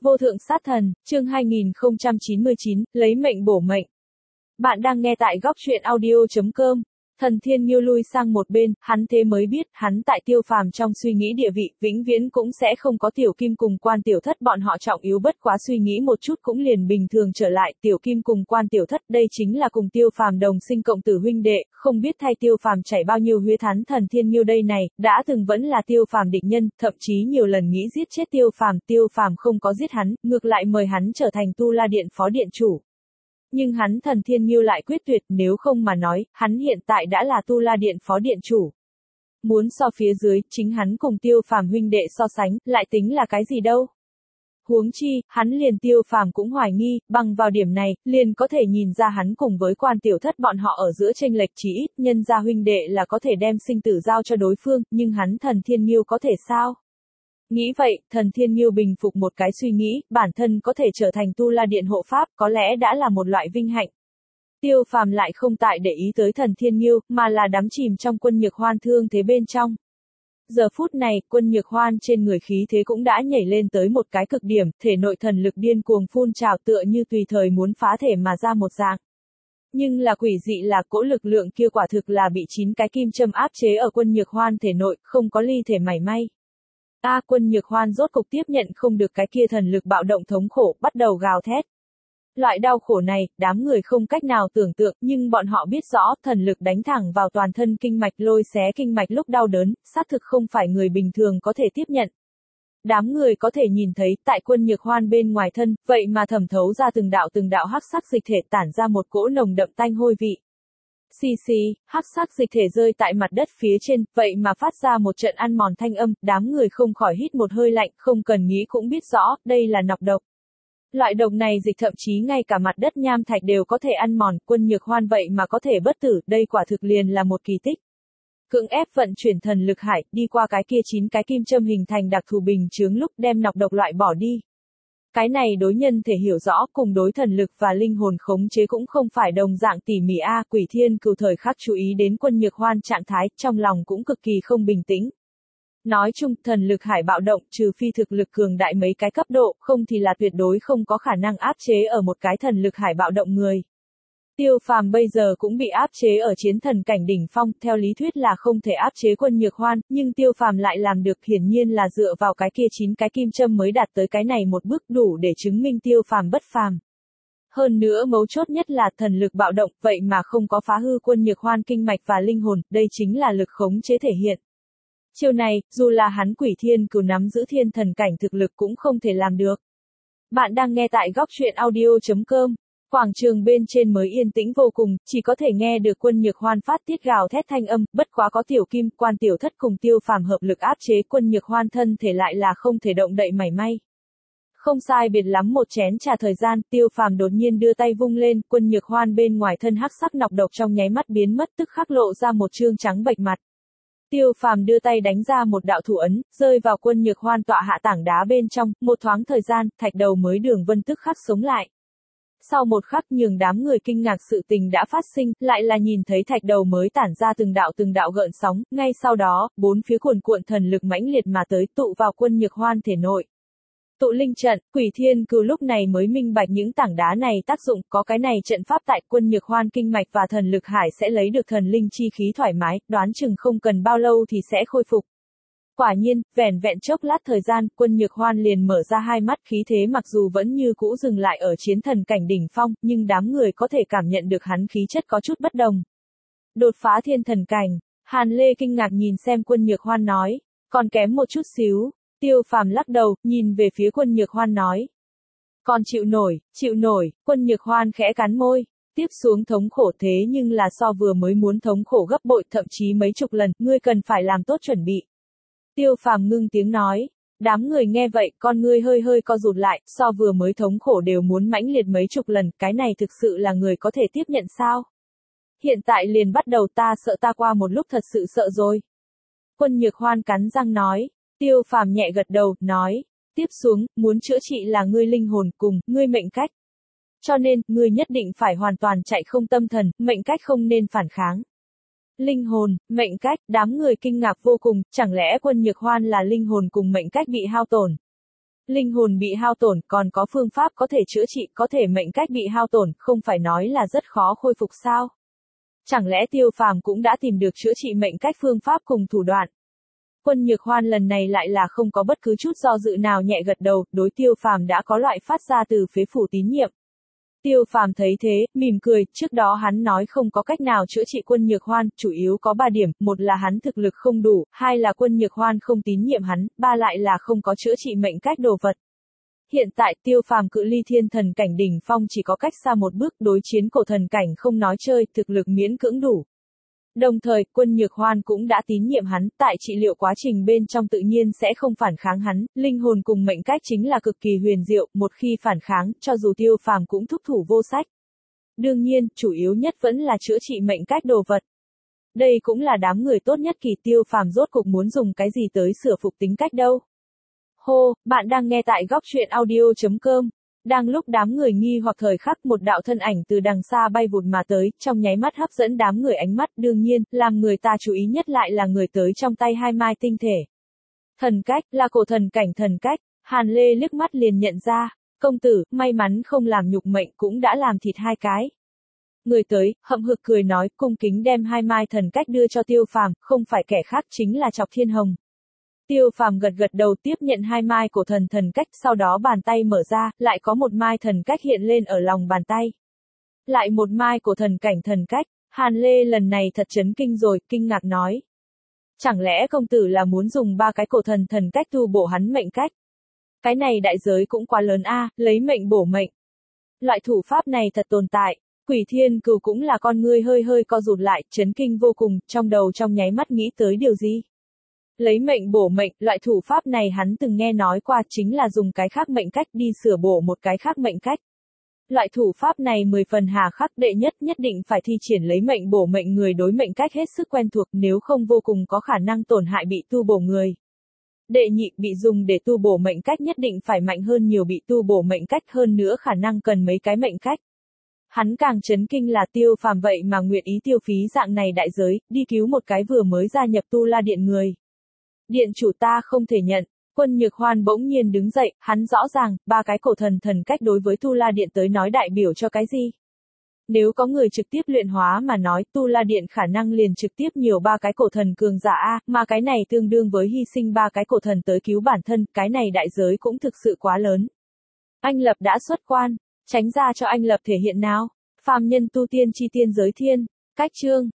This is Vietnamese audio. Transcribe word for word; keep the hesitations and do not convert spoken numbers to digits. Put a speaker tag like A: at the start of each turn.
A: Vô thượng sát thần, chương hai nghìn không trăm chín mươi chín, lấy mệnh bổ mệnh. Bạn đang nghe tại góc truyện audio chấm com. Thần Thiên Nghiêu lui sang một bên, hắn thế mới biết, hắn tại Tiêu Phàm trong suy nghĩ địa vị, vĩnh viễn cũng sẽ không có Tiểu Kim cùng Quan Tiểu Thất bọn họ trọng yếu, bất quá suy nghĩ một chút cũng liền bình thường trở lại, Tiểu Kim cùng Quan Tiểu Thất đây chính là cùng Tiêu Phàm đồng sinh cộng tử huynh đệ, không biết thay Tiêu Phàm chảy bao nhiêu huyết hắn Thần Thiên Nghiêu đây này, đã từng vẫn là Tiêu Phàm địch nhân, thậm chí nhiều lần nghĩ giết chết Tiêu Phàm, Tiêu Phàm không có giết hắn, ngược lại mời hắn trở thành Tu La Điện phó điện chủ. Nhưng hắn Thần Thiên Nghiêu lại quyết tuyệt, nếu không mà nói, hắn hiện tại đã là Tu La Điện phó điện chủ. Muốn so phía dưới, chính hắn cùng Tiêu Phàm huynh đệ so sánh, lại tính là cái gì đâu. Huống chi, hắn liền Tiêu Phàm cũng hoài nghi, bằng vào điểm này, liền có thể nhìn ra hắn cùng với Quan Tiểu Thất bọn họ ở giữa chênh lệch chí ít, nhân gia huynh đệ là có thể đem sinh tử giao cho đối phương, nhưng hắn Thần Thiên Nghiêu có thể sao? Nghĩ vậy, Thần Thiên Nghiêu bình phục một cái suy nghĩ, bản thân có thể trở thành Tu La Điện hộ pháp, có lẽ đã là một loại vinh hạnh. Tiêu Phàm lại không tại để ý tới Thần Thiên Nghiêu, mà là đắm chìm trong Quân Nhược Hoan thương thế bên trong. Giờ phút này, Quân Nhược Hoan trên người khí thế cũng đã nhảy lên tới một cái cực điểm, thể nội thần lực điên cuồng phun trào tựa như tùy thời muốn phá thể mà ra một dạng. Nhưng là quỷ dị là cỗ lực lượng kia quả thực là bị chín cái kim châm áp chế ở Quân Nhược Hoan thể nội, không có ly thể mảy may. A à, Quân Nhược Hoan rốt cục tiếp nhận không được cái kia thần lực bạo động thống khổ, bắt đầu gào thét. Loại đau khổ này, đám người không cách nào tưởng tượng, nhưng bọn họ biết rõ, thần lực đánh thẳng vào toàn thân kinh mạch lôi xé kinh mạch lúc đau đớn, xác thực không phải người bình thường có thể tiếp nhận. Đám người có thể nhìn thấy, tại Quân Nhược Hoan bên ngoài thân, vậy mà thẩm thấu ra từng đạo từng đạo hắc sắc dịch thể tản ra một cỗ nồng đậm tanh hôi vị. Xì xì, hắc sắc dịch thể rơi tại mặt đất phía trên, vậy mà phát ra một trận ăn mòn thanh âm, đám người không khỏi hít một hơi lạnh, không cần nghĩ cũng biết rõ, đây là nọc độc. Loại độc này dịch thậm chí ngay cả mặt đất nham thạch đều có thể ăn mòn, Quân Nhược Hoan vậy mà có thể bất tử, đây quả thực liền là một kỳ tích. Cưỡng ép vận chuyển thần lực hải, đi qua cái kia chín cái kim châm hình thành đặc thù bình chướng lúc đem nọc độc loại bỏ đi. Cái này đối nhân thể hiểu rõ, cùng đối thần lực và linh hồn khống chế cũng không phải đồng dạng tỉ mỉ a, à, Quỷ Thiên Cừu thời khắc chú ý đến Quân Nhược Hoan trạng thái, trong lòng cũng cực kỳ không bình tĩnh. Nói chung, thần lực hải bạo động, trừ phi thực lực cường đại mấy cái cấp độ, không thì là tuyệt đối không có khả năng áp chế ở một cái thần lực hải bạo động người. Tiêu Phàm bây giờ cũng bị áp chế ở chiến thần cảnh đỉnh phong, theo lý thuyết là không thể áp chế Quân Nhược Hoan, nhưng Tiêu Phàm lại làm được, hiển nhiên là dựa vào cái kia chín cái kim châm mới đạt tới cái này một bước đủ để chứng minh Tiêu Phàm bất phàm. Hơn nữa mấu chốt nhất là thần lực bạo động, vậy mà không có phá hư Quân Nhược Hoan kinh mạch và linh hồn, đây chính là lực khống chế thể hiện. Chiêu này, dù là hắn Quỷ Thiên Cừu nắm giữ thiên thần cảnh thực lực cũng không thể làm được. Bạn đang nghe tại góc truyện audio chấm com. Quảng trường bên trên mới yên tĩnh vô cùng, chỉ có thể nghe được Quân Nhược Hoan phát tiết gào thét thanh âm, bất quá có Tiểu Kim, Quan Tiểu Thất cùng Tiêu Phàm hợp lực áp chế Quân Nhược Hoan thân thể lại là không thể động đậy mảy may. Không sai biệt lắm một chén trà thời gian, Tiêu Phàm đột nhiên đưa tay vung lên, Quân Nhược Hoan bên ngoài thân hắc sắc nọc độc trong nháy mắt biến mất, tức khắc lộ ra một trương trắng bệch mặt. Tiêu Phàm đưa tay đánh ra một đạo thủ ấn, rơi vào Quân Nhược Hoan tọa hạ tảng đá bên trong, một thoáng thời gian, thạch đầu mới Đường Vân tức khắc sống lại. Sau một khắc nhường đám người kinh ngạc sự tình đã phát sinh, lại là nhìn thấy thạch đầu mới tản ra từng đạo từng đạo gợn sóng, ngay sau đó, bốn phía cuồn cuộn thần lực mãnh liệt mà tới tụ vào Quân Nhược Hoan thể nội. Tụ linh trận, Quỷ Thiên Cừu lúc này mới minh bạch những tảng đá này tác dụng, có cái này trận pháp tại Quân Nhược Hoan kinh mạch và thần lực hải sẽ lấy được thần linh chi khí thoải mái, đoán chừng không cần bao lâu thì sẽ khôi phục. Quả nhiên, vẻn vẹn chốc lát thời gian, Quân Nhược Hoan liền mở ra hai mắt, khí thế mặc dù vẫn như cũ dừng lại ở chiến thần cảnh đỉnh phong, nhưng đám người có thể cảm nhận được hắn khí chất có chút bất đồng. Đột phá thiên thần cảnh, Hàn Lê kinh ngạc nhìn xem Quân Nhược Hoan nói, còn kém một chút xíu. Tiêu Phàm lắc đầu, nhìn về phía Quân Nhược Hoan nói. Còn chịu nổi, chịu nổi, Quân Nhược Hoan khẽ cắn môi. Tiếp xuống thống khổ thế nhưng là so vừa mới muốn thống khổ gấp bội thậm chí mấy chục lần, ngươi cần phải làm tốt chuẩn bị. Tiêu Phàm ngưng tiếng nói. Đám người nghe vậy, con ngươi hơi hơi co rụt lại, so vừa mới thống khổ đều muốn mãnh liệt mấy chục lần, cái này thực sự là người có thể tiếp nhận sao? Hiện tại liền bắt đầu ta sợ ta qua một lúc thật sự sợ rồi. Quân Nhược Hoan cắn răng nói. Tiêu Phàm nhẹ gật đầu, nói, tiếp xuống, muốn chữa trị là ngươi linh hồn cùng, ngươi mệnh cách. Cho nên, ngươi nhất định phải hoàn toàn chạy không tâm thần, mệnh cách không nên phản kháng. Linh hồn, mệnh cách, đám người kinh ngạc vô cùng, chẳng lẽ Quân Nhược Hoan là linh hồn cùng mệnh cách bị hao tổn. linh hồn bị hao tổn, còn có phương pháp có thể chữa trị, có thể mệnh cách bị hao tổn, không phải nói là rất khó khôi phục sao? Chẳng lẽ Tiêu Phàm cũng đã tìm được chữa trị mệnh cách phương pháp cùng thủ đoạn? Quân Nhược Hoan lần này lại là không có bất cứ chút do dự nào nhẹ gật đầu, đối Tiêu Phàm đã có loại phát ra từ phế phủ tín nhiệm. Tiêu Phàm thấy thế, mỉm cười, trước đó hắn nói không có cách nào chữa trị Quân Nhược Hoan, chủ yếu có ba điểm, một là hắn thực lực không đủ, hai là Quân Nhược Hoan không tín nhiệm hắn, ba lại là không có chữa trị mệnh cách đồ vật. Hiện tại Tiêu Phàm cự ly thiên thần cảnh đỉnh phong chỉ có cách xa một bước, đối chiến cổ thần cảnh không nói chơi, thực lực miễn cưỡng đủ. Đồng thời, Quân Nhược Hoan cũng đã tín nhiệm hắn, tại trị liệu quá trình bên trong tự nhiên sẽ không phản kháng hắn, linh hồn cùng mệnh cách chính là cực kỳ huyền diệu, một khi phản kháng, cho dù Tiêu Phàm cũng thúc thủ vô sách. Đương nhiên, chủ yếu nhất vẫn là chữa trị mệnh cách đồ vật. Đây cũng là đám người tốt nhất, kỳ Tiêu Phàm rốt cục muốn dùng cái gì tới sửa phục tính cách đâu. Hô, bạn đang nghe tại góc truyện audio chấm com. Đang lúc đám người nghi hoặc thời khắc, một đạo thân ảnh từ đằng xa bay vụt mà tới, trong nháy mắt hấp dẫn đám người ánh mắt, đương nhiên, làm người ta chú ý nhất lại là người tới trong tay hai mai tinh thể. Thần cách, là cổ thần cảnh thần cách, Hàn Lê liếc mắt liền nhận ra, công tử, may mắn không làm nhục mệnh cũng đã làm thịt hai cái. Người tới, hậm hực cười nói, cung kính đem hai mai thần cách đưa cho Tiêu Phàm, không phải kẻ khác chính là Chọc Thiên Hồng. Tiêu Phàm gật gật đầu tiếp nhận hai mai cổ thần thần cách, sau đó bàn tay mở ra, lại có một mai thần cách hiện lên ở lòng bàn tay. Lại một mai cổ thần cảnh thần cách, Hàn Lê lần này thật chấn kinh rồi, kinh ngạc nói. Chẳng lẽ công tử là muốn dùng ba cái cổ thần thần cách tu bổ hắn mệnh cách? Cái này đại giới cũng quá lớn a, lấy mệnh bổ mệnh. Loại thủ pháp này thật tồn tại. Quỷ Thiên Cừu cũng là con ngươi hơi hơi co rụt lại, chấn kinh vô cùng, trong đầu trong nháy mắt nghĩ tới điều gì? Lấy mệnh bổ mệnh, loại thủ pháp này hắn từng nghe nói qua, chính là dùng cái khác mệnh cách đi sửa bổ một cái khác mệnh cách. Loại thủ pháp này mười phần hà khắc, đệ nhất nhất định phải thi triển lấy mệnh bổ mệnh người đối mệnh cách hết sức quen thuộc, nếu không vô cùng có khả năng tổn hại bị tu bổ người. Đệ nhị, bị dùng để tu bổ mệnh cách nhất định phải mạnh hơn nhiều bị tu bổ mệnh cách, hơn nữa khả năng cần mấy cái mệnh cách. Hắn càng chấn kinh là Tiêu Phàm vậy mà nguyện ý tiêu phí dạng này đại giới, đi cứu một cái vừa mới gia nhập Tu La Điện người. Điện chủ ta không thể nhận. Quân Nhược Hoan bỗng nhiên đứng dậy, hắn rõ ràng, ba cái cổ thần thần cách đối với Tu La Điện tới nói đại biểu cho cái gì? Nếu có người trực tiếp luyện hóa mà nói, Tu La Điện khả năng liền trực tiếp nhiều ba cái cổ thần cường giả a, mà cái này tương đương với hy sinh ba cái cổ thần tới cứu bản thân, cái này đại giới cũng thực sự quá lớn. Anh Lập đã xuất quan, tránh ra cho anh Lập thể hiện nào. Phàm nhân tu tiên chi tiên giới thiên, cách chương